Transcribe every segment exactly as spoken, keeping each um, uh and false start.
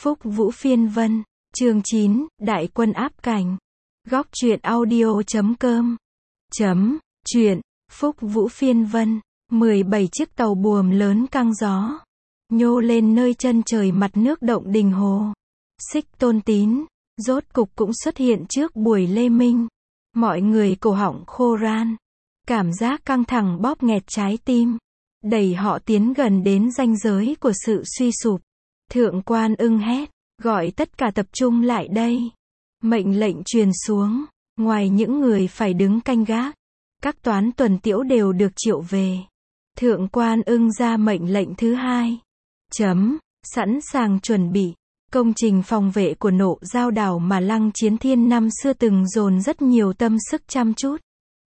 Phúc Vũ Phiên Vân, chương chín, Đại quân áp cảnh. Góc truyện audio chấm com. Chấm, truyện, Phúc Vũ Phiên Vân, mười bảy chiếc tàu buồm lớn căng gió, nhô lên nơi chân trời mặt nước động Đình Hồ. Xích Tôn Tín, rốt cục cũng xuất hiện trước buổi lê minh. Mọi người cổ họng khô ran, cảm giác căng thẳng bóp nghẹt trái tim, đẩy họ tiến gần đến ranh giới của sự suy sụp. Thượng quan Ưng hét, gọi tất cả tập trung lại đây. Mệnh lệnh truyền xuống, ngoài những người phải đứng canh gác, các toán tuần tiễu đều được triệu về. Thượng quan Ưng ra mệnh lệnh thứ hai. Chấm, sẵn sàng chuẩn bị. Công trình phòng vệ của Nộ Giao đảo mà Lăng Chiến Thiên năm xưa từng dồn rất nhiều tâm sức chăm chút,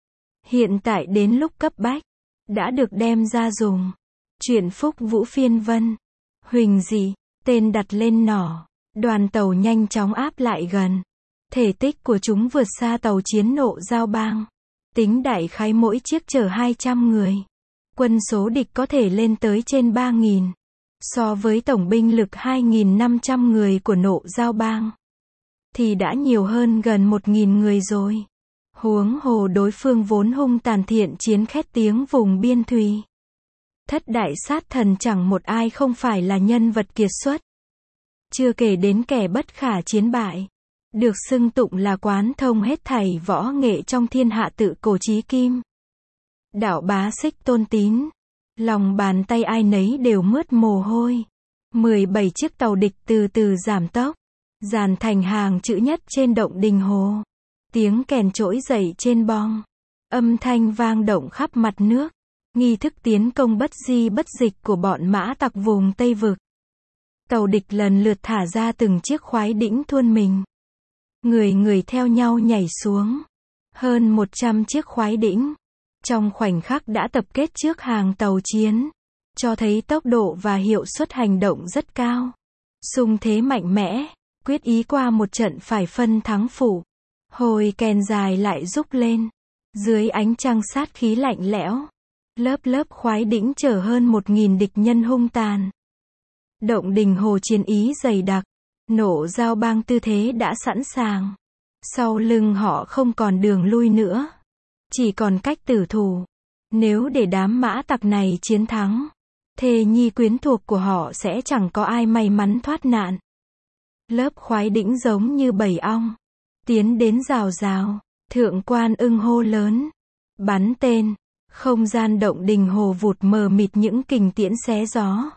hiện tại đến lúc cấp bách, đã được đem ra dùng. Chuyện Phúc Vũ Phiên Vân, Huỳnh Dị, tên đặt lên nỏ, đoàn tàu nhanh chóng áp lại gần. Thể tích của chúng vượt xa tàu chiến Nộ Giao Bang. Tính đại khái mỗi chiếc chở hai trăm người. Quân số địch có thể lên tới trên ba nghìn. So với tổng binh lực hai nghìn năm trăm người của Nộ Giao Bang, thì đã nhiều hơn gần một nghìn người rồi. Huống hồ đối phương vốn hung tàn thiện chiến khét tiếng vùng biên thùy. Thất đại sát thần chẳng một ai không phải là nhân vật kiệt xuất. Chưa kể đến kẻ bất khả chiến bại, được xưng tụng là quán thông hết thảy võ nghệ trong thiên hạ tự cổ chí kim. Đạo bá Xích Tôn Tín, lòng bàn tay ai nấy đều mướt mồ hôi. mười bảy chiếc tàu địch từ từ giảm tốc, dàn thành hàng chữ nhất trên động Đình Hồ. Tiếng kèn trỗi dậy trên bong, âm thanh vang động khắp mặt nước. Nghi thức tiến công bất di bất dịch của bọn mã tặc vùng Tây Vực. Tàu địch lần lượt thả ra từng chiếc khoái đĩnh thuôn mình. Người người theo nhau nhảy xuống. Hơn một trăm chiếc khoái đĩnh, trong khoảnh khắc đã tập kết trước hàng tàu chiến, cho thấy tốc độ và hiệu suất hành động rất cao. Xung thế mạnh mẽ, quyết ý qua một trận phải phân thắng phụ. Hồi kèn dài lại rúc lên. Dưới ánh trăng sát khí lạnh lẽo, lớp lớp khoái đĩnh chở hơn một nghìn địch nhân hung tàn. Động Đình Hồ chiến ý dày đặc, Nộ Giao Bang tư thế đã sẵn sàng. Sau lưng họ không còn đường lui nữa, chỉ còn cách tử thủ. Nếu để đám mã tặc này chiến thắng, thê nhi quyến thuộc của họ sẽ chẳng có ai may mắn thoát nạn. Lớp khoái đĩnh giống như bầy ong, tiến đến rào rào. Thượng quan Ưng hô lớn, bắn tên. Không gian động Đình Hồ vụt mờ mịt những kình tiễn xé gió,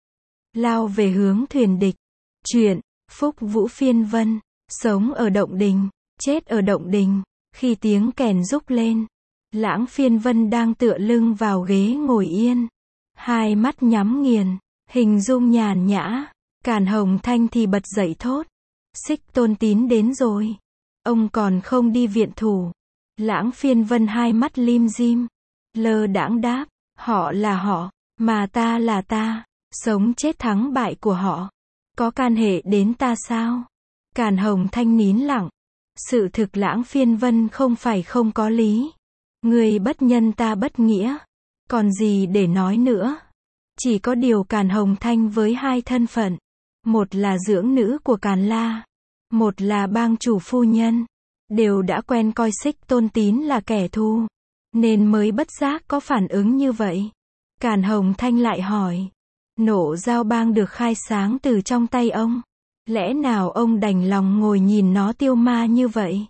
lao về hướng thuyền địch. Chuyện Phúc Vũ Phiên Vân, sống ở động đình, chết ở động đình. Khi tiếng kèn rúc lên, Lãng Phiên Vân đang tựa lưng vào ghế ngồi yên, hai mắt nhắm nghiền, hình dung nhàn nhã. Càn Hồng Thanh thì bật dậy thốt, Xích Tôn Tín đến rồi, ông còn không đi viện thủ. Lãng Phiên Vân hai mắt lim dim, lơ đãng đáp, họ là họ, mà ta là ta, sống chết thắng bại của họ, có can hệ đến ta sao? Càn Hồng Thanh nín lặng. Sự thực Lãng Phiên Vân không phải không có lý. Người bất nhân ta bất nghĩa, còn gì để nói nữa. Chỉ có điều Càn Hồng Thanh với hai thân phận, một là dưỡng nữ của Càn La, một là bang chủ phu nhân, đều đã quen coi Xích Tôn Tín là kẻ thù, nên mới bất giác có phản ứng như vậy. Càn Hồng Thanh lại hỏi, Nộ Giao Bang được khai sáng từ trong tay ông, lẽ nào ông đành lòng ngồi nhìn nó tiêu ma như vậy?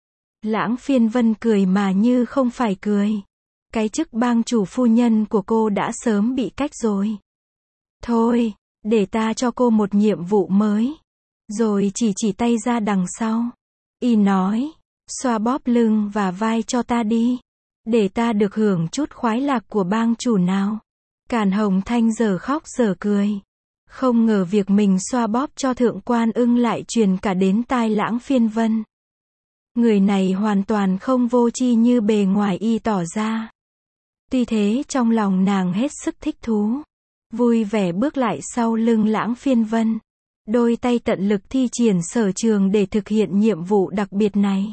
Lãng Phiên Vân cười mà như không phải cười. Cái chức bang chủ phu nhân của cô đã sớm bị cách rồi. Thôi, để ta cho cô một nhiệm vụ mới. Rồi chỉ chỉ tay ra đằng sau. Y nói, xoa bóp lưng và vai cho ta đi, để ta được hưởng chút khoái lạc của bang chủ nào. Càn Hồng Thanh giờ khóc giờ cười. Không ngờ việc mình xoa bóp cho Thượng quan Ưng lại truyền cả đến tai Lãng Phiên Vân. Người này hoàn toàn không vô tri như bề ngoài y tỏ ra. Tuy thế trong lòng nàng hết sức thích thú, vui vẻ bước lại sau lưng Lãng Phiên Vân, đôi tay tận lực thi triển sở trường để thực hiện nhiệm vụ đặc biệt này.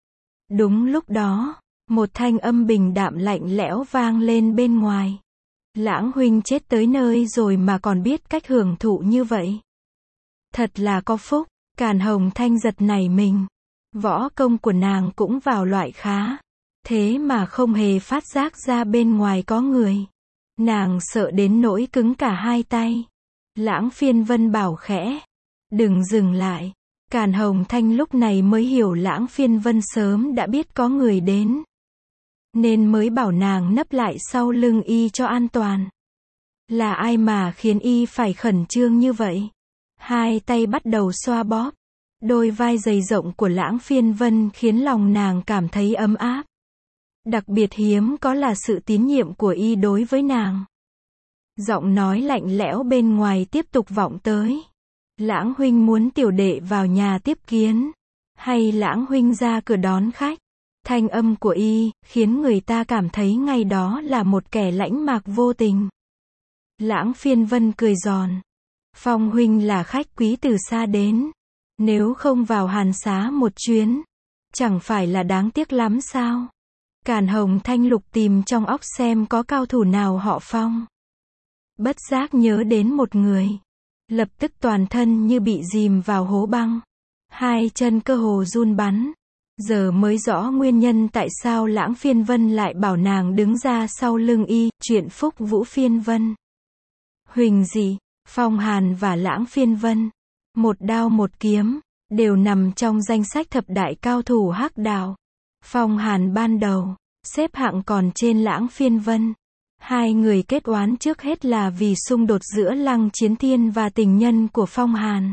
Đúng lúc đó, một thanh âm bình đạm lạnh lẽo vang lên bên ngoài. Lãng huynh chết tới nơi rồi mà còn biết cách hưởng thụ như vậy. Thật là có phúc. Càn Hồng Thanh giật nảy mình. Võ công của nàng cũng vào loại khá. Thế mà không hề phát giác ra bên ngoài có người. Nàng sợ đến nỗi cứng cả hai tay. Lãng Phiên Vân bảo khẽ. Đừng dừng lại. Càn Hồng Thanh lúc này mới hiểu Lãng Phiên Vân sớm đã biết có người đến. Nên mới bảo nàng nấp lại sau lưng y cho an toàn. Là ai mà khiến y phải khẩn trương như vậy? Hai tay bắt đầu xoa bóp. Đôi vai dày rộng của Lãng Phiên Vân khiến lòng nàng cảm thấy ấm áp. Đặc biệt hiếm có là sự tín nhiệm của y đối với nàng. Giọng nói lạnh lẽo bên ngoài tiếp tục vọng tới. Lãng huynh muốn tiểu đệ vào nhà tiếp kiến, hay Lãng huynh ra cửa đón khách? Thanh âm của y khiến người ta cảm thấy ngay đó là một kẻ lãnh mạc vô tình. Lãng Phiên Vân cười giòn. Phong huynh là khách quý từ xa đến. Nếu không vào Hàn Xá một chuyến, chẳng phải là đáng tiếc lắm sao? Càn Hồng Thanh lục tìm trong óc xem có cao thủ nào họ Phong. Bất giác nhớ đến một người. Lập tức toàn thân như bị dìm vào hố băng. Hai chân cơ hồ run bắn. Giờ mới rõ nguyên nhân tại sao Lãng Phiên Vân lại bảo nàng đứng ra sau lưng y, chuyện Phúc Vũ Phiên Vân. Huỳnh Dị, Phong Hàn và Lãng Phiên Vân, một đao một kiếm, đều nằm trong danh sách thập đại cao thủ hắc đạo. Phong Hàn ban đầu, xếp hạng còn trên Lãng Phiên Vân. Hai người kết oán trước hết là vì xung đột giữa Lăng Chiến Thiên và tình nhân của Phong Hàn.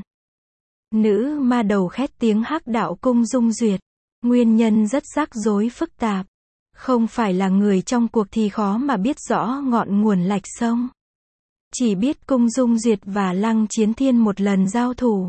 Nữ ma đầu khét tiếng hắc đạo Cung Dung Duyệt. Nguyên nhân rất rắc rối phức tạp. Không phải là người trong cuộc thì khó mà biết rõ ngọn nguồn lạch sông. Chỉ biết Cung Dung Duyệt và Lăng Chiến Thiên một lần giao thủ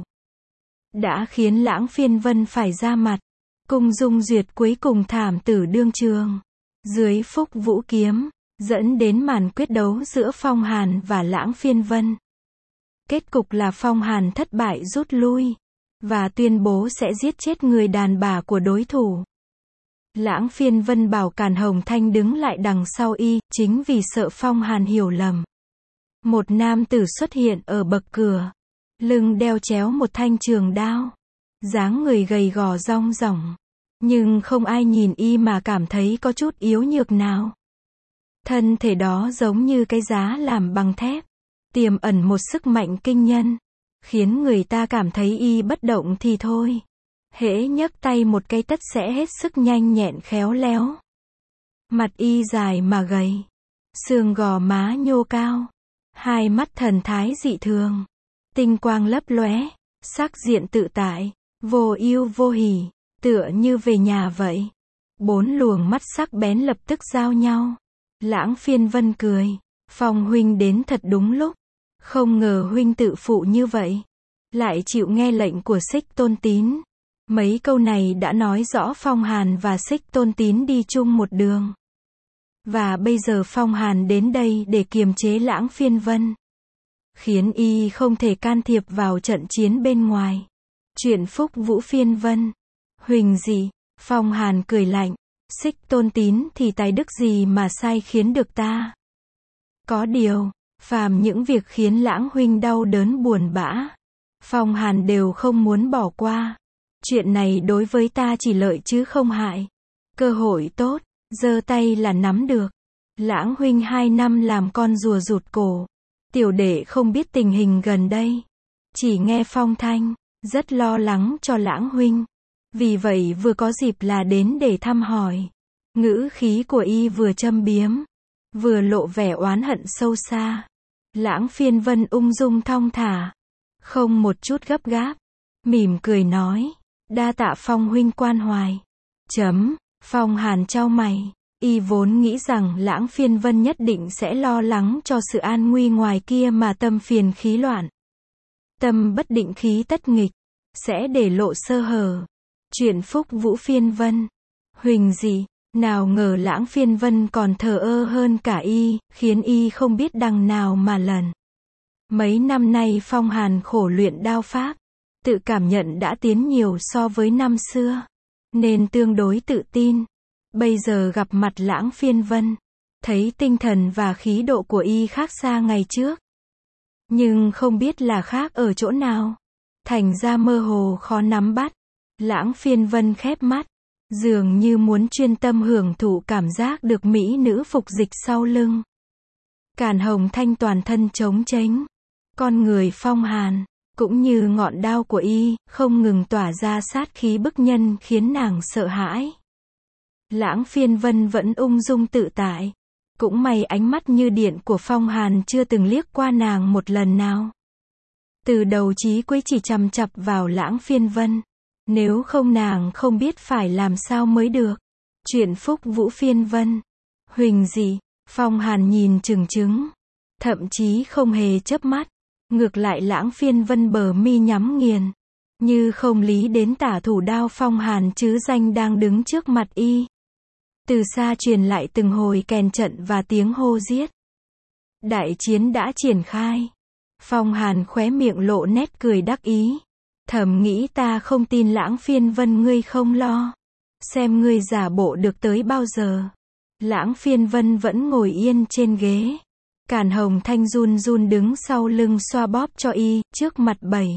đã khiến Lãng Phiên Vân phải ra mặt. Cung Dung Duyệt cuối cùng thảm tử đương trường. Dưới Phúc Vũ Kiếm, dẫn đến màn quyết đấu giữa Phong Hàn và Lãng Phiên Vân. Kết cục là Phong Hàn thất bại rút lui, và tuyên bố sẽ giết chết người đàn bà của đối thủ. Lãng Phiên Vân bảo Càn Hồng Thanh đứng lại đằng sau y, chính vì sợ Phong Hàn hiểu lầm. Một nam tử xuất hiện ở bậc cửa, lưng đeo chéo một thanh trường đao, dáng người gầy gò rong ròng, nhưng không ai nhìn y mà cảm thấy có chút yếu nhược nào. Thân thể đó giống như cái giá làm bằng thép, tiềm ẩn một sức mạnh kinh nhân, khiến người ta cảm thấy y bất động thì thôi, hễ nhấc tay một cái tất sẽ hết sức nhanh nhẹn khéo léo. Mặt y dài mà gầy, xương gò má nhô cao, hai mắt thần thái dị thường, tinh quang lấp lóe, sắc diện tự tại, vô ưu vô hỉ, tựa như về nhà vậy. Bốn luồng mắt sắc bén lập tức giao nhau. Lãng Phiên Vân cười, Phong huynh đến thật đúng lúc, không ngờ huynh tự phụ như vậy, lại chịu nghe lệnh của Xích Tôn Tín. Mấy câu này đã nói rõ Phong Hàn và Xích Tôn Tín đi chung một đường. Và bây giờ Phong Hàn đến đây để kiềm chế Lãng Phiên Vân, khiến y không thể can thiệp vào trận chiến bên ngoài. Chuyện Phúc Vũ Phiên Vân. Huỳnh Dị, Phong Hàn cười lạnh. Xích Tôn Tín thì tài đức gì mà sai khiến được ta? Có điều, phàm những việc khiến Lãng huynh đau đớn buồn bã, Phong Hàn đều không muốn bỏ qua. Chuyện này đối với ta chỉ lợi chứ không hại. Cơ hội tốt, giơ tay là nắm được. Lãng huynh hai năm làm con rùa rụt cổ. Tiểu đệ không biết tình hình gần đây, chỉ nghe phong thanh, rất lo lắng cho Lãng huynh. Vì vậy vừa có dịp là đến để thăm hỏi. Ngữ khí của y vừa châm biếm, vừa lộ vẻ oán hận sâu xa. Lãng Phiên Vân ung dung thong thả, không một chút gấp gáp, mỉm cười nói, đa tạ Phong huynh quan hoài. Chấm, Phong Hàn chau mày, y vốn nghĩ rằng Lãng Phiên Vân nhất định sẽ lo lắng cho sự an nguy ngoài kia mà tâm phiền khí loạn. Tâm bất định khí tất nghịch, sẽ để lộ sơ hở. Chuyện Phúc Vũ Phiên Vân. Huỳnh Dị, nào ngờ Lãng Phiên Vân còn thờ ơ hơn cả y, khiến y không biết đằng nào mà lần. Mấy năm nay Phong Hàn khổ luyện đao pháp, tự cảm nhận đã tiến nhiều so với năm xưa, nên tương đối tự tin. Bây giờ gặp mặt Lãng Phiên Vân, thấy tinh thần và khí độ của y khác xa ngày trước. Nhưng không biết là khác ở chỗ nào. thành ra mơ hồ khó nắm bắt. Lãng Phiên Vân khép mắt, dường như muốn chuyên tâm hưởng thụ cảm giác được mỹ nữ phục dịch sau lưng. Càn Hồng Thanh toàn thân trống tránh, con người phong hàn, cũng như ngọn đao của y, không ngừng tỏa ra sát khí bức nhân khiến nàng sợ hãi. Lãng Phiên Vân vẫn ung dung tự tại. Cũng may ánh mắt như điện của Phong Hàn chưa từng liếc qua nàng một lần nào. Từ đầu chí cuối chỉ chằm chặp vào Lãng Phiên Vân. Nếu không nàng không biết phải làm sao mới được. Chuyện Phúc Vũ Phiên Vân. Huỳnh gì? Phong Hàn nhìn chừng chừng. Thậm chí không hề chớp mắt. Ngược lại Lãng Phiên Vân bờ mi nhắm nghiền. Như không lý đến tả thủ đao Phong Hàn chứ danh đang đứng trước mặt y. Từ xa truyền lại từng hồi kèn trận và tiếng hô giết. Đại chiến đã triển khai. Phong Hàn khóe miệng lộ nét cười đắc ý. Thầm nghĩ ta không tin Lãng Phiên Vân ngươi không lo. Xem ngươi giả bộ được tới bao giờ. Lãng Phiên Vân vẫn ngồi yên trên ghế. Càn Hồng Thanh run run đứng sau lưng xoa bóp cho y, trước mặt bảy.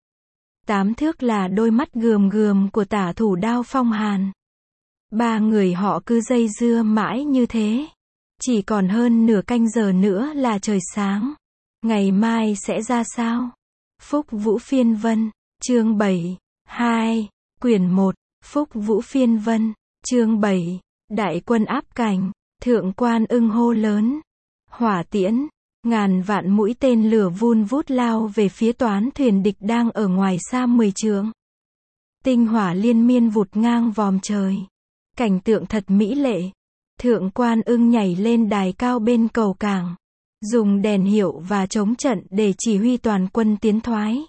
Tám thước là đôi mắt gườm gườm của tả thủ đao Phong Hàn. Ba người họ cứ dây dưa mãi như thế. Chỉ còn hơn nửa canh giờ nữa là trời sáng. Ngày mai sẽ ra sao? Phúc Vũ Phiên Vân, chương bảy, hai, quyển một, Phúc Vũ Phiên Vân, chương bảy, đại quân áp cảnh, Thượng Quan Ưng hô lớn. Hỏa tiễn, ngàn vạn mũi tên lửa vun vút lao về phía toán thuyền địch đang ở ngoài xa mười trượng. Tinh hỏa liên miên vụt ngang vòm trời. Cảnh tượng thật mỹ lệ. Thượng Quan Ưng nhảy lên đài cao bên cầu cảng. Dùng đèn hiệu và chống trận để chỉ huy toàn quân tiến thoái.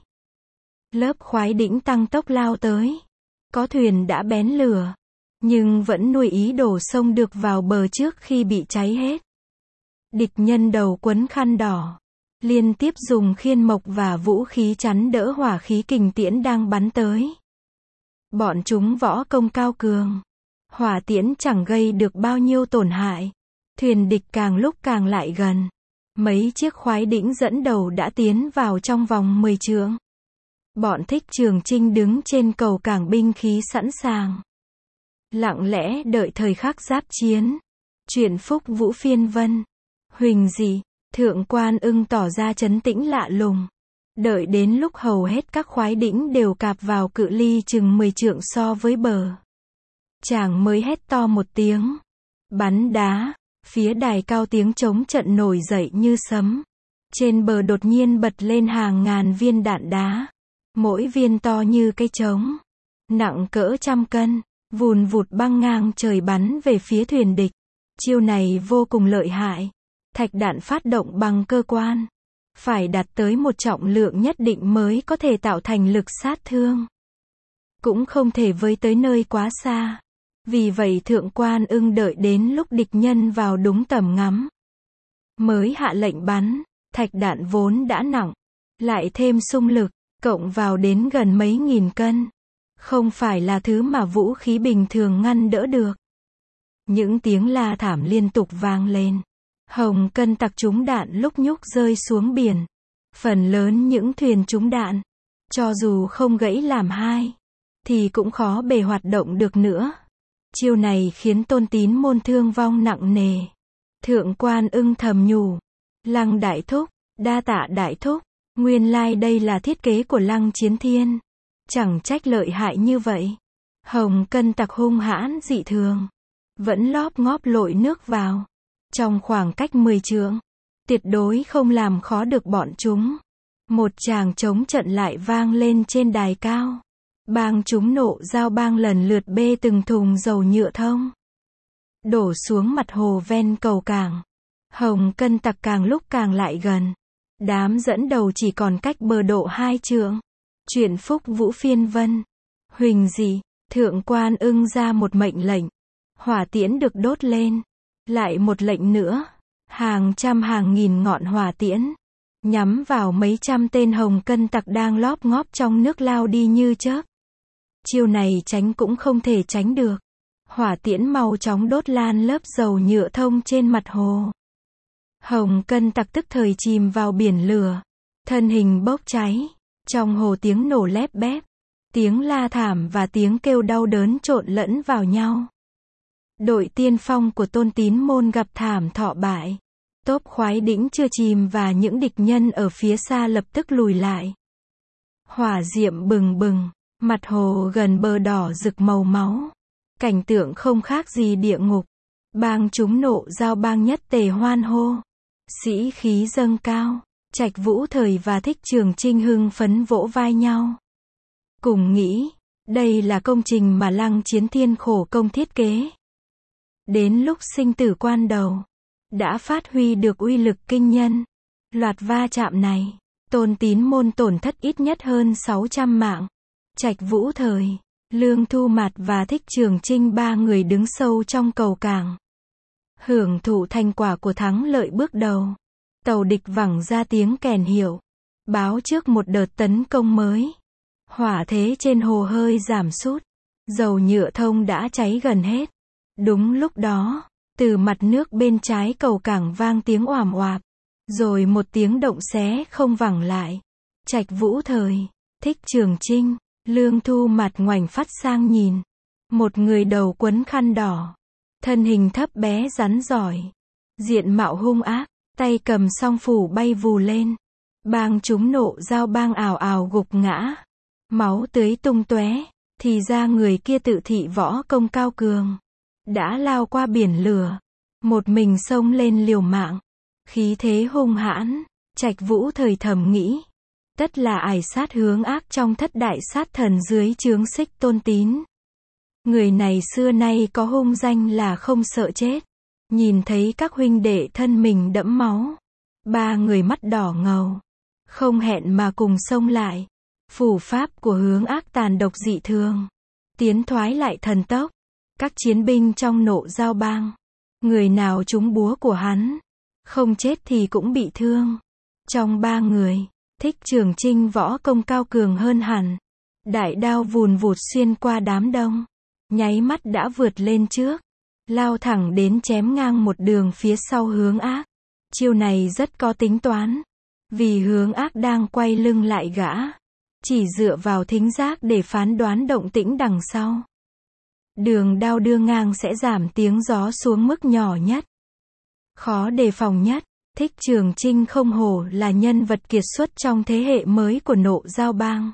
Lớp khoái đĩnh tăng tốc lao tới. Có thuyền đã bén lửa. Nhưng vẫn nuôi ý đổ sông được vào bờ trước khi bị cháy hết. Địch nhân đầu quấn khăn đỏ. Liên tiếp dùng khiên mộc và vũ khí chắn đỡ hỏa khí kình tiễn đang bắn tới. Bọn chúng võ công cao cường. Hỏa tiễn chẳng gây được bao nhiêu tổn hại. Thuyền địch càng lúc càng lại gần. Mấy chiếc khoái đĩnh dẫn đầu đã tiến vào trong vòng mười trượng. Bọn Thích Trường Chinh đứng trên cầu cảng binh khí sẵn sàng. Lặng lẽ đợi thời khắc giáp chiến. Chuyện Phúc Vũ Phiên Vân. Huỳnh gì? Thượng Quan Ưng tỏ ra trấn tĩnh lạ lùng. Đợi đến lúc hầu hết các khoái đĩnh đều cạp vào cự ly chừng mười trượng so với bờ. Chàng mới hét to một tiếng. Bắn đá. Phía đài cao tiếng chống trận nổi dậy như sấm. Trên bờ đột nhiên bật lên hàng ngàn viên đạn đá. Mỗi viên to như cây trống. Nặng cỡ trăm cân. Vùn vụt băng ngang trời bắn về phía thuyền địch. Chiêu này vô cùng lợi hại. Thạch đạn phát động bằng cơ quan. Phải đạt tới một trọng lượng nhất định mới có thể tạo thành lực sát thương. Cũng không thể với tới nơi quá xa. Vì vậy Thượng Quan Ưng đợi đến lúc địch nhân vào đúng tầm ngắm. Mới hạ lệnh bắn. Thạch đạn vốn đã nặng. Lại thêm xung lực. Cộng vào đến gần mấy nghìn cân. Không phải là thứ mà vũ khí bình thường ngăn đỡ được. Những tiếng la thảm liên tục vang lên. Hồng Cân tặc trúng đạn lúc nhúc rơi xuống biển. Phần lớn những thuyền trúng đạn, cho dù không gãy làm hai, thì cũng khó bề hoạt động được nữa. Chiêu này khiến Tôn Tín môn thương vong nặng nề. Thượng Quan Ưng thầm nhủ. Lăng đại thúc, đa tạ đại thúc. Nguyên lai đây là thiết kế của Lăng Chiến Thiên. Chẳng trách lợi hại như vậy. Hồng Cân tặc hung hãn dị thường. Vẫn lóp ngóp lội nước vào. Trong khoảng cách mười trượng. Tuyệt đối không làm khó được bọn chúng. Một tràng chống trận lại vang lên trên đài cao. Bang chúng nộ dao bang lần lượt bê từng thùng dầu nhựa thông. Đổ xuống mặt hồ ven cầu cảng. Hồng Cân tặc càng lúc càng lại gần. Đám dẫn đầu chỉ còn cách bờ độ hai trượng. Chuyện Phúc Vũ Phiên Vân. Huỳnh gì? Thượng Quan Ưng ra một mệnh lệnh. Hỏa tiễn được đốt lên. Lại một lệnh nữa. Hàng trăm hàng nghìn ngọn hỏa tiễn. Nhắm vào mấy trăm tên Hồng Cân tặc đang lóp ngóp trong nước lao đi như chớp. Chiêu này tránh cũng không thể tránh được. Hỏa tiễn mau chóng đốt lan lớp dầu nhựa thông trên mặt hồ. Hồng Cân tặc tức thời chìm vào biển lửa. Thân hình bốc cháy. Trong hồ tiếng nổ lép bép, tiếng la thảm và tiếng kêu đau đớn trộn lẫn vào nhau. Đội tiên phong của Tôn Tín Môn gặp thảm thọ bại. Tốp khoái đĩnh chưa chìm và những địch nhân ở phía xa lập tức lùi lại. Hỏa diệm bừng bừng, mặt hồ gần bờ đỏ rực màu máu. Cảnh tượng không khác gì địa ngục. Bang chúng Nộ Giao Bang nhất tề hoan hô. Sĩ khí dâng cao, Trạch Vũ Thời và Thích Trường Chinh hưng phấn vỗ vai nhau. Cùng nghĩ, đây là công trình mà Lăng Chiến Thiên khổ công thiết kế. Đến lúc sinh tử quan đầu, đã phát huy được uy lực kinh nhân. Loạt va chạm này, Tôn Tín Môn tổn thất ít nhất hơn sáu trăm mạng. Trạch Vũ Thời, Lương Thu Mạt và Thích Trường Chinh ba người đứng sâu trong cầu cảng. Hưởng thụ thành quả của thắng lợi bước đầu. Tàu địch vẳng ra tiếng kèn hiệu, báo trước một đợt tấn công mới. Hỏa thế trên hồ hơi giảm sút. Dầu nhựa thông đã cháy gần hết. Đúng lúc đó, từ mặt nước bên trái cầu cảng vang tiếng oàm oạp. Rồi một tiếng động xé không vẳng lại. Trạch Vũ Thời, Thích Trường Chinh, Lương Thu Mạt ngoảnh phát sang nhìn. Một người đầu quấn khăn đỏ. Thân hình thấp bé rắn giỏi. Diện mạo hung ác, tay cầm song phủ bay vù lên. Bang chúng Nộ Giao Bang ào ào gục ngã. Máu tưới tung tóe. Thì ra người kia tự thị võ công cao cường. Đã lao qua biển lửa. Một mình xông lên liều mạng. Khí thế hung hãn. Trạch Vũ Thời thầm nghĩ. Tất là ải sát hướng ác trong thất đại sát thần dưới chướng Xích Tôn Tín. Người này xưa nay có hung danh là không sợ chết. Nhìn thấy các huynh đệ thân mình đẫm máu. Ba người mắt đỏ ngầu. Không hẹn mà cùng xông lại. Phủ pháp của hướng ác tàn độc dị thường. Tiến thoái lại thần tốc. Các chiến binh trong Nộ Giao Bang. Người nào trúng búa của hắn. Không chết thì cũng bị thương. Trong ba người, Thích Trường Chinh võ công cao cường hơn hẳn. Đại đao vùn vụt xuyên qua đám đông. Nháy mắt đã vượt lên trước. Lao thẳng đến chém ngang một đường phía sau hướng ác. Chiêu này rất có tính toán. Vì hướng ác đang quay lưng lại gã. Chỉ dựa vào thính giác để phán đoán động tĩnh đằng sau. Đường đao đưa ngang sẽ giảm tiếng gió xuống mức nhỏ nhất. Khó đề phòng nhất. Thích Trường Chinh không hổ là nhân vật kiệt xuất trong thế hệ mới của Nộ Giao Bang.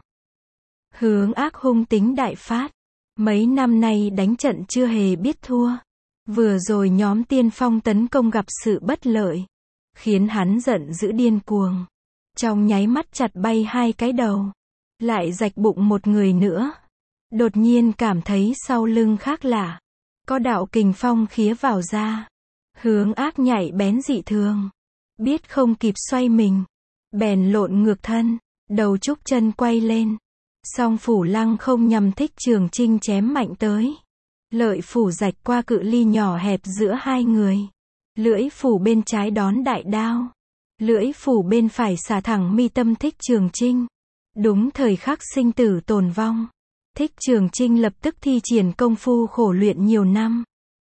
Hướng ác hung tính đại phát. Mấy năm nay đánh trận chưa hề biết thua. Vừa rồi nhóm tiên phong tấn công gặp sự bất lợi. Khiến hắn giận dữ điên cuồng. Trong nháy mắt chặt bay hai cái đầu. Lại rạch bụng một người nữa. Đột nhiên cảm thấy sau lưng khác lạ. Có đạo kình phong khía vào da. Hướng ác nhạy bén dị thường. Biết không kịp xoay mình. Bèn lộn ngược thân. Đầu trúc chân quay lên. Song phủ lăng không nhằm Thích Trường Chinh chém mạnh tới. Lợi phủ rạch qua cự ly nhỏ hẹp giữa hai người. Lưỡi phủ bên trái đón đại đao. Lưỡi phủ bên phải xả thẳng mi tâm Thích Trường Chinh. Đúng thời khắc sinh tử tồn vong. Thích Trường Chinh lập tức thi triển công phu khổ luyện nhiều năm.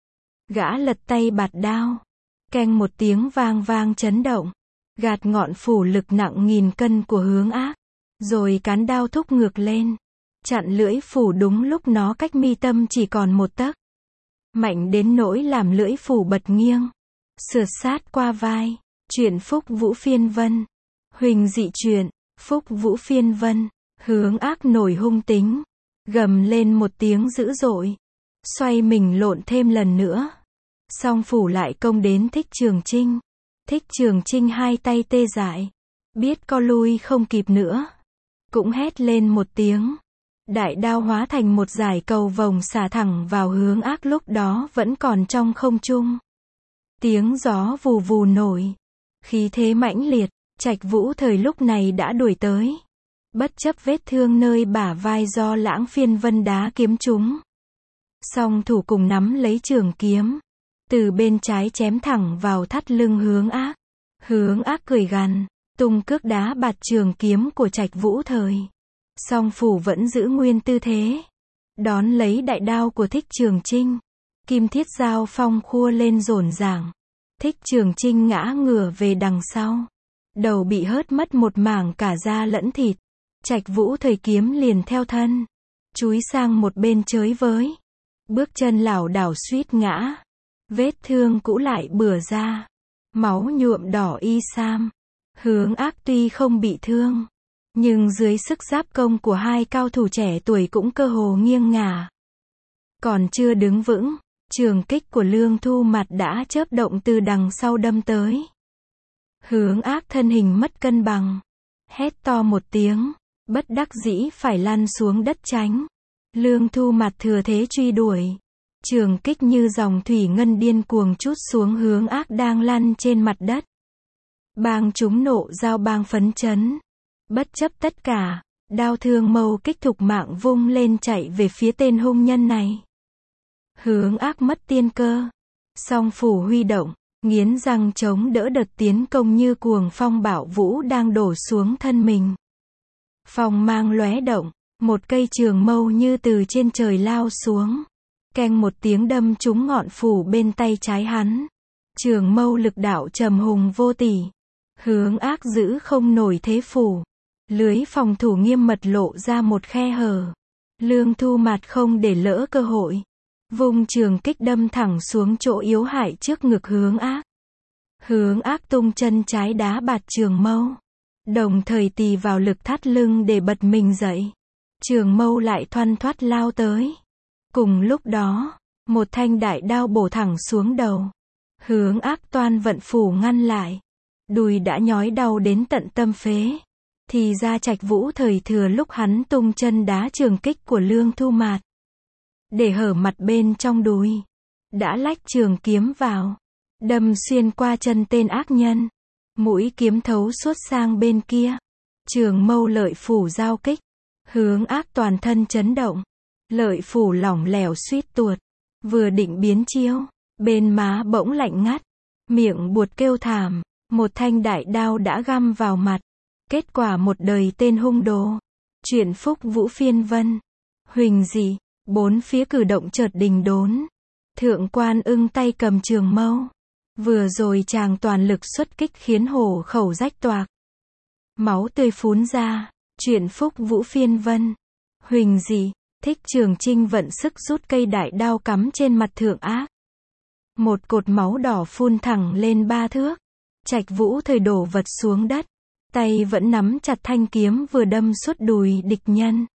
Gã lật tay bạt đao. Keng một tiếng vang vang chấn động. Gạt ngọn phủ lực nặng nghìn cân của hướng ác. Rồi cán đao thúc ngược lên. Chặn lưỡi phủ đúng lúc nó cách mi tâm chỉ còn một tấc. Mạnh đến nỗi làm lưỡi phủ bật nghiêng. Sượt sát qua vai. Truyện Phúc Vũ Phiên Vân. Huỳnh dị truyện. Phúc Vũ Phiên Vân. Hướng ác nổi hung tính. Gầm lên một tiếng dữ dội. Xoay mình lộn thêm lần nữa. Song phủ lại công đến Thích Trường Chinh. Thích Trường Chinh hai tay tê dại. Biết co lui không kịp nữa. Cũng hét lên một tiếng. Đại đao hóa thành một dải cầu vồng xả thẳng vào hướng ác lúc đó vẫn còn trong không trung. Tiếng gió vù vù nổi. Khí thế mãnh liệt. Trạch Vũ Thời lúc này đã đuổi tới. Bất chấp vết thương nơi bả vai do Lãng Phiên Vân đá kiếm trúng. Song thủ cùng nắm lấy trường kiếm. Từ bên trái chém thẳng vào thắt lưng hướng ác. Hướng ác cười gằn. Tung cước đá bạt trường kiếm của Trạch Vũ Thời. Song phủ vẫn giữ nguyên tư thế. Đón lấy đại đao của Thích Trường Chinh. Kim thiết giao phong khua lên rồn ràng. Thích Trường Chinh ngã ngửa về đằng sau. Đầu bị hớt mất một mảng cả da lẫn thịt. Trạch Vũ Thời kiếm liền theo thân, chúi sang một bên chới với. Bước chân lảo đảo suýt ngã. Vết thương cũ lại bừa ra. Máu nhuộm đỏ y sam. Hướng Ác tuy không bị thương, nhưng dưới sức giáp công của hai cao thủ trẻ tuổi cũng cơ hồ nghiêng ngả. Còn chưa đứng vững, trường kích của Lương Thu Mặt đã chớp động từ đằng sau đâm tới. Hướng Ác thân hình mất cân bằng, hét to một tiếng, bất đắc dĩ phải lăn xuống đất tránh. Lương Thu Mặt thừa thế truy đuổi. Trường kích như dòng thủy ngân điên cuồng trút xuống Hướng Ác đang lăn trên mặt đất. Bang chúng nộ dao bang phấn chấn. Bất chấp tất cả, đao thương mâu kích thục mạng vung lên chạy về phía tên hung nhân này. Hướng Ác mất tiên cơ. Song phủ huy động, nghiến răng chống đỡ đợt tiến công như cuồng phong bạo vũ đang đổ xuống thân mình. Phong mang lóe động, một cây trường mâu như từ trên trời lao xuống. Keng một tiếng đâm trúng ngọn phủ bên tay trái hắn. Trường mâu lực đạo trầm hùng vô tỷ. Hướng Ác giữ không nổi thế phủ. Lưới phòng thủ nghiêm mật lộ ra một khe hở. Lương Thu Mặt không để lỡ cơ hội. Vùng trường kích đâm thẳng xuống chỗ yếu hại trước ngực Hướng Ác. Hướng Ác tung chân trái đá bạt trường mâu. Đồng thời tì vào lực thắt lưng để bật mình dậy. Trường mâu lại thoăn thoắt lao tới. Cùng lúc đó, một thanh đại đao bổ thẳng xuống đầu. Hướng Ác toan vận phủ ngăn lại. Đùi đã nhói đau đến tận tâm phế. Thì ra Trạch Vũ Thời thừa lúc hắn tung chân đá trường kích của Lương Thu Mạt, để hở mặt bên trong đùi, đã lách trường kiếm vào, đâm xuyên qua chân tên ác nhân. Mũi kiếm thấu suốt sang bên kia. Trường mâu lợi phủ giao kích. Hướng Ác toàn thân chấn động. Lợi phủ lỏng lẻo suýt tuột. Vừa định biến chiêu, bên má bỗng lạnh ngắt. Miệng buột kêu thảm. Một thanh đại đao đã găm vào mặt. Kết quả một đời tên hung đồ. Chuyện Phúc Vũ Phiên Vân. Huỳnh dị. Bốn phía cử động chợt đình đốn. Thượng quan Ưng tay cầm trường mâu. Vừa rồi chàng toàn lực xuất kích khiến hổ khẩu rách toạc. Máu tươi phún ra. Chuyện Phúc Vũ Phiên Vân. Huỳnh dị. Thích Trường Trinh vận sức rút cây đại đao cắm trên mặt Thượng Ác. Một cột máu đỏ phun thẳng lên ba thước. Trạch Vũ Thời đổ vật xuống đất. Tay vẫn nắm chặt thanh kiếm vừa đâm suốt đùi địch nhân.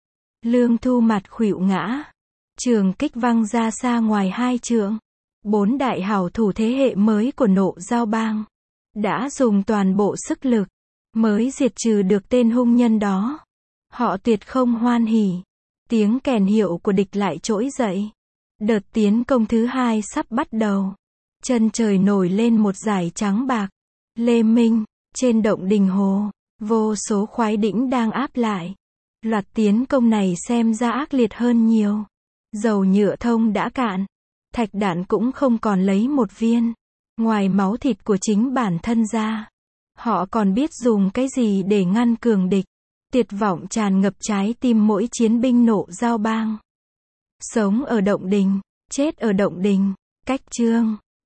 Lương Thu Mặt khuỵu ngã. Trường kích văng ra xa ngoài hai trượng. Bốn đại hảo thủ thế hệ mới của nộ giao bang đã dùng toàn bộ sức lực mới diệt trừ được tên hung nhân đó. Họ tuyệt không hoan hỉ. Tiếng kèn hiệu của địch lại trỗi dậy. Đợt tiến công thứ hai sắp bắt đầu. Chân trời nổi lên một dải trắng bạc. Lê Minh, trên động Đình Hồ, vô số khoái đĩnh đang áp lại. Loạt tiến công này xem ra ác liệt hơn nhiều. Dầu nhựa thông đã cạn. Thạch đạn cũng không còn lấy một viên. Ngoài máu thịt của chính bản thân ra, họ còn biết dùng cái gì để ngăn cường địch. Tuyệt vọng tràn ngập trái tim mỗi chiến binh nộ giao bang. Sống ở động đình, chết ở động đình. Cách chương